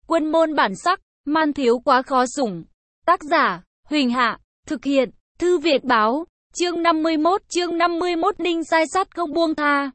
Quân môn bản sắc, man thiếu quá khó sủng. Tác giả, Huỳnh Hạ, thực hiện, Thư Việt Báo, chương 51 Ninh sai sắt không buông tha.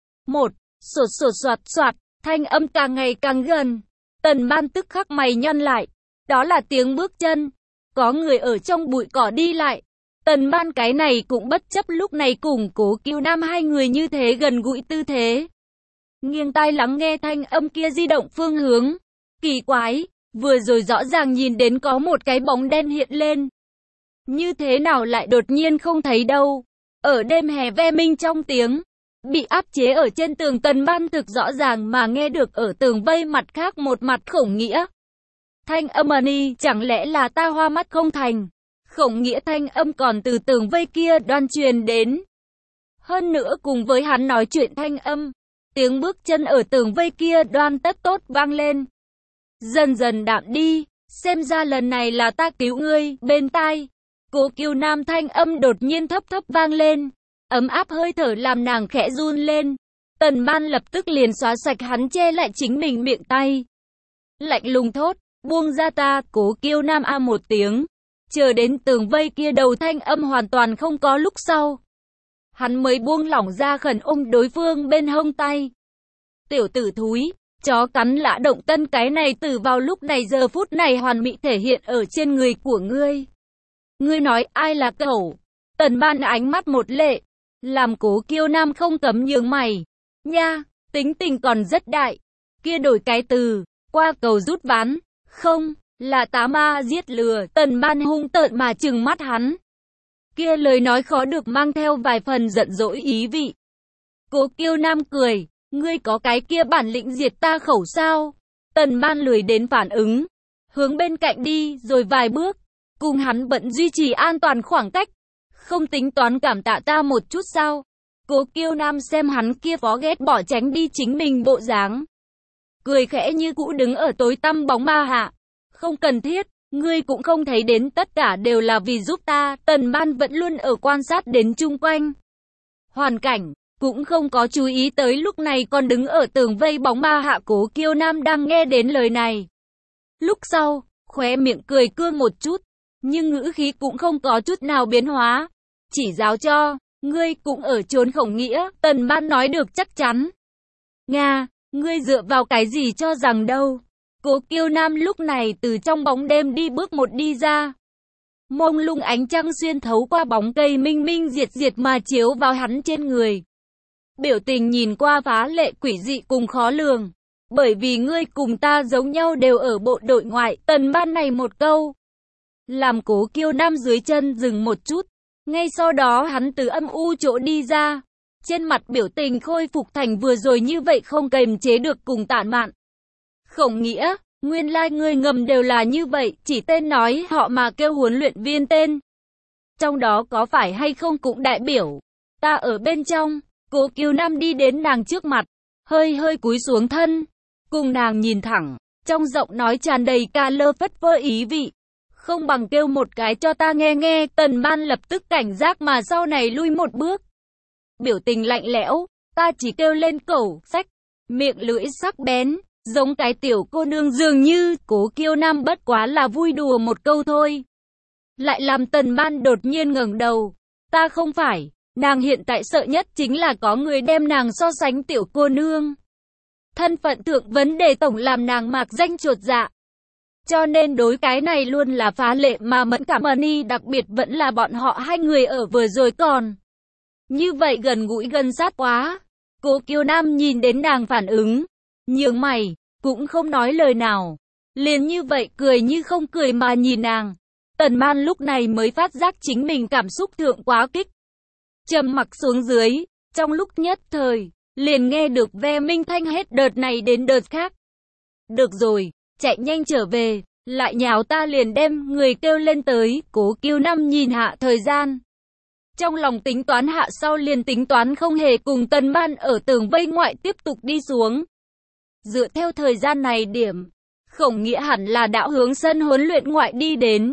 1. Soạt soạt, thanh âm càng ngày càng gần. Tần Ban tức khắc mày nhăn lại. Đó là tiếng bước chân. Có người ở trong bụi cỏ đi lại. Tần Ban cái này cũng bất chấp lúc này cùng Cố Kiêu Nam hai người như thế gần gũi tư thế. Nghiêng tai lắng nghe thanh âm kia di động phương hướng. Kỳ quái, vừa rồi rõ ràng nhìn đến có một cái bóng đen hiện lên. Như thế nào lại đột nhiên không thấy đâu. Ở đêm hè ve minh trong tiếng. Bị áp chế ở trên tường, Tần Ban thực rõ ràng mà nghe được ở tường vây mặt khác một mặt Khổng Nghĩa. Thanh âm ni, chẳng lẽ là ta hoa mắt không thành? Khổng Nghĩa thanh âm còn từ tường vây kia đoan truyền đến. Hơn nữa cùng với hắn nói chuyện thanh âm, tiếng bước chân ở tường vây kia đoan tất tốt vang lên. Dần dần đạm đi, xem ra lần này là ta cứu ngươi, bên tai. Cố Kiêu Nam thanh âm đột nhiên thấp vang lên. Ấm áp hơi thở làm nàng khẽ run lên. Tần Ban lập tức liền xóa sạch hắn che lại chính mình miệng tay. Lạnh lùng thốt, buông ra ta. Cố Kiêu Nam a một tiếng. Chờ đến tường vây kia đầu thanh âm hoàn toàn không có lúc sau. Hắn mới buông lỏng ra khẩn ôm đối phương bên hông tay. Tiểu tử thúi, chó cắn lã động tân, cái này từ vào lúc này giờ phút này hoàn mỹ thể hiện ở trên người của ngươi. Ngươi nói ai là cẩu? Tần Ban ánh mắt một lệ. Làm Cố Kiêu Nam không cấm nhướng mày. Nha, tính tình còn rất đại. Kia đổi cái từ, qua cầu rút ván. Không, là tá ma giết lừa. Tần Ban hung tợn mà trừng mắt hắn. Kia lời nói khó được mang theo vài phần giận dỗi ý vị. Cố Kiêu Nam cười. Ngươi có cái kia bản lĩnh diệt ta khẩu sao? Tần Ban lười đến phản ứng. Hướng bên cạnh đi rồi vài bước. Cùng hắn bận duy trì an toàn khoảng cách. Không tính toán cảm tạ ta một chút sao? Cố Kiêu Nam xem hắn kia phó ghét bỏ tránh đi chính mình bộ dáng. Cười khẽ như cũ đứng ở tối tăm bóng ma hạ. Không cần thiết, ngươi cũng không thấy đến tất cả đều là vì giúp ta. Tần Ban vẫn luôn ở quan sát đến chung quanh. Hoàn cảnh, cũng không có chú ý tới lúc này còn đứng ở tường vây bóng ma hạ Cố Kiêu Nam đang nghe đến lời này. Lúc sau, khóe miệng cười cương một chút, nhưng ngữ khí cũng không có chút nào biến hóa. Chỉ giáo cho, ngươi cũng ở trốn Khổng Nghĩa. Tần Ban nói được chắc chắn. Nga, ngươi dựa vào cái gì cho rằng đâu? Cố Kiêu Nam lúc này từ trong bóng đêm đi bước một đi ra. Mông lung ánh trăng xuyên thấu qua bóng cây minh minh diệt mà chiếu vào hắn trên người. Biểu tình nhìn qua phá lệ quỷ dị cùng khó lường. Bởi vì ngươi cùng ta giống nhau đều ở bộ đội ngoại. Tần Ban này một câu làm Cố Kiêu Nam dưới chân dừng một chút. Ngay sau đó hắn từ âm u chỗ đi ra. Trên mặt biểu tình khôi phục thành vừa rồi như vậy, không kềm chế được cùng tản mạn. Khổng Nghĩa, nguyên lai ngươi ngầm đều là như vậy, chỉ tên nói họ mà kêu huấn luyện viên tên. Trong đó có phải hay không cũng đại biểu ta ở bên trong. Cố Kiêu Nam đi đến nàng trước mặt, hơi cúi xuống thân, cùng nàng nhìn thẳng, trong giọng nói tràn đầy ca lơ phất phơ ý vị. Không bằng kêu một cái cho ta nghe. Tần Ban lập tức cảnh giác mà sau này lui một bước. Biểu tình lạnh lẽo, ta chỉ kêu lên cẩu, sách, miệng lưỡi sắc bén, giống cái tiểu cô nương dường như. Cố Kiêu Nam bất quá là vui đùa một câu thôi. Lại làm Tần Ban đột nhiên ngẩng đầu. Ta không phải, nàng hiện tại sợ nhất chính là có người đem nàng so sánh tiểu cô nương. Thân phận thượng vấn đề tổng làm nàng mạc danh chột dạ. Cho nên đối cái này luôn là phá lệ mà mẫn cảm ni, đặc biệt vẫn là bọn họ hai người ở vừa rồi còn. Như vậy gần gũi gần sát quá. Cố Kiêu Nam nhìn đến nàng phản ứng, nhướng mày, cũng không nói lời nào. Liền như vậy cười như không cười mà nhìn nàng. Tần Ban lúc này mới phát giác chính mình cảm xúc thượng quá kích. Trầm mặc xuống dưới, trong lúc nhất thời, liền nghe được ve minh thanh hết đợt này đến đợt khác. Được rồi, chạy nhanh trở về, lại nháo ta liền đem người kêu lên tới. Cố Kiêu Nam nhìn hạ thời gian. Trong lòng tính toán hạ sau liền tính toán không hề cùng Tần Ban ở tường vây ngoại tiếp tục đi xuống. Dựa theo thời gian này điểm, Khổng Nghĩa hẳn là đã hướng sân huấn luyện ngoại đi đến.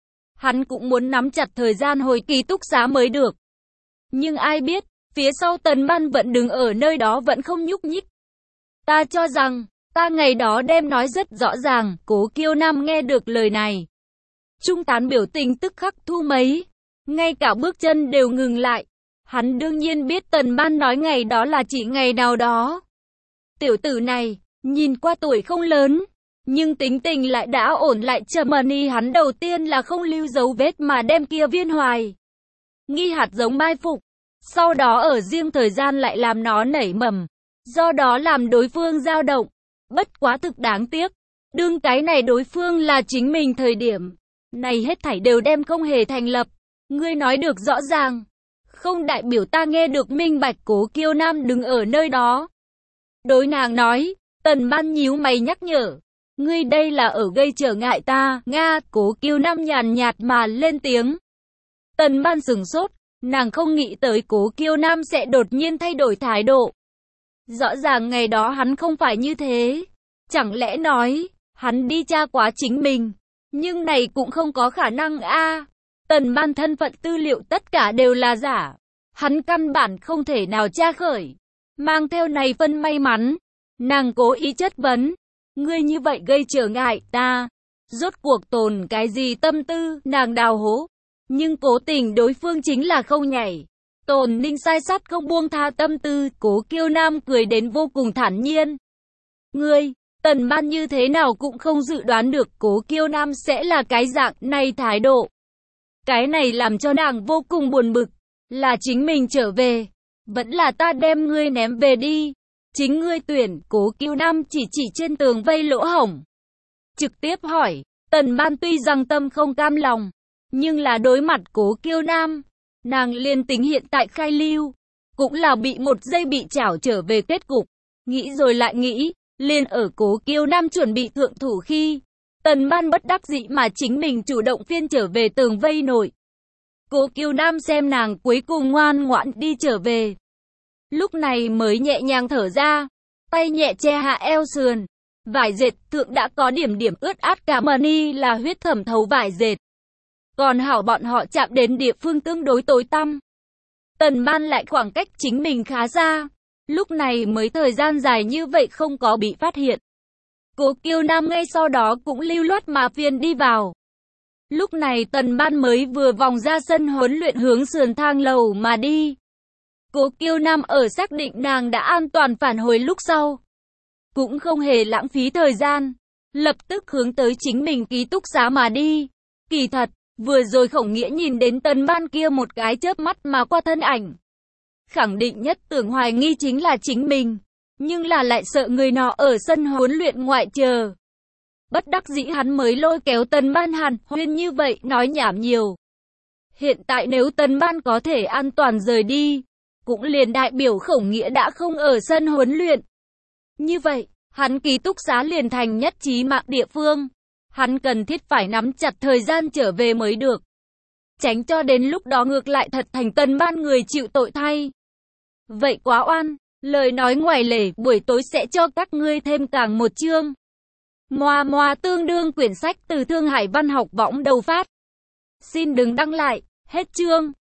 Hắn cũng muốn nắm chặt thời gian hồi ký túc xá mới được. Nhưng ai biết, phía sau Tần Ban vẫn đứng ở nơi đó vẫn không nhúc nhích. Ta cho rằng, Ta ngày đó đem nói rất rõ ràng, Cố Kiêu Nam nghe được lời này. Trung Tán biểu tình tức khắc thu mấy, ngay cả bước chân đều ngừng lại. Hắn đương nhiên biết Tần Ban nói ngày đó là chỉ ngày nào đó. Tiểu tử này, nhìn qua tuổi không lớn, nhưng tính tình lại đã ổn lại trầm ổn. Hắn đầu tiên là không lưu dấu vết mà đem kia viên hoài nghi hạt giống mai phục, sau đó ở riêng thời gian lại làm nó nảy mầm, do đó làm đối phương dao động. Bất quá thực đáng tiếc, đương cái này đối phương là chính mình thời điểm này hết thảy đều đem không hề thành lập. Ngươi nói được rõ ràng, không đại biểu ta nghe được minh bạch. Cố Kiêu Nam đứng ở nơi đó, đối nàng nói. Tần Ban nhíu mày nhắc nhở, ngươi đây là ở gây trở ngại ta. Nga. Cố Kiêu Nam nhàn nhạt mà lên tiếng. Tần Ban sửng sốt, nàng không nghĩ tới Cố Kiêu Nam sẽ đột nhiên thay đổi thái độ. Rõ ràng ngày đó hắn không phải như thế. Chẳng lẽ nói, hắn đi tra quá chính mình? Nhưng này cũng không có khả năng a. Tần Ban thân phận tư liệu tất cả đều là giả. Hắn căn bản không thể nào tra khởi. Mang theo này phân may mắn, nàng cố ý chất vấn. Ngươi như vậy gây trở ngại ta. Rốt cuộc tồn cái gì tâm tư, nàng đào hố. Nhưng cố tình đối phương chính là không nhảy. Tồn Ninh sai sắt không buông tha tâm tư. Cố Kiêu Nam cười đến vô cùng thản nhiên. Ngươi, Tần Ban như thế nào cũng không dự đoán được Cố Kiêu Nam sẽ là cái dạng này thái độ. Cái này làm cho nàng vô cùng buồn bực. Là chính mình trở về, vẫn là ta đem ngươi ném về đi. Chính ngươi tuyển. Cố Kiêu Nam chỉ trên tường vây lỗ hổng, trực tiếp hỏi. Tần Ban tuy rằng tâm không cam lòng, nhưng là đối mặt Cố Kiêu Nam, nàng liên tính hiện tại khai lưu, cũng là bị một giây bị chảo trở về kết cục. Nghĩ rồi lại nghĩ, liền ở Cố Kiêu Nam chuẩn bị thượng thủ khi, Tần Ban bất đắc dĩ mà chính mình chủ động phiên trở về tường vây nội. Cố Kiêu Nam xem nàng cuối cùng ngoan ngoãn đi trở về, lúc này mới nhẹ nhàng thở ra, tay nhẹ che hạ eo sườn. Vải dệt thượng đã có điểm ướt át, cả mani là huyết thẩm thấu vải dệt. Còn hảo bọn họ chạm đến địa phương tương đối tối tăm. Tần Ban lại khoảng cách chính mình khá xa, lúc này mới thời gian dài như vậy không có bị phát hiện. Cố Kiêu Nam ngay sau đó cũng lưu loát mà phiên đi vào. Lúc này Tần Ban mới vừa vòng ra sân huấn luyện hướng sườn thang lầu mà đi. Cố Kiêu Nam ở xác định nàng đã an toàn phản hồi lúc sau, cũng không hề lãng phí thời gian, lập tức hướng tới chính mình ký túc xá mà đi. Kỳ thật, vừa rồi Khổng Nghĩa nhìn đến Tần Ban kia một cái chớp mắt mà qua thân ảnh, khẳng định nhất tưởng hoài nghi chính là chính mình, nhưng là lại sợ người nọ ở sân huấn luyện ngoại chờ. Bất đắc dĩ hắn mới lôi kéo Tần Ban hàn huyên như vậy nói nhảm nhiều. Hiện tại nếu Tần Ban có thể an toàn rời đi, cũng liền đại biểu Khổng Nghĩa đã không ở sân huấn luyện. Như vậy, hắn ký túc xá liền thành nhất trí mạng địa phương. Hắn cần thiết phải nắm chặt thời gian trở về mới được, tránh cho đến lúc đó ngược lại thật thành Tần Ban người chịu tội thay. Vậy quá oan, lời nói ngoài lề, buổi tối sẽ cho các ngươi thêm càng một chương. Moa Moa tương đương quyển sách từ Thương Hải Văn học võng đầu phát. Xin đừng đăng lại, hết chương.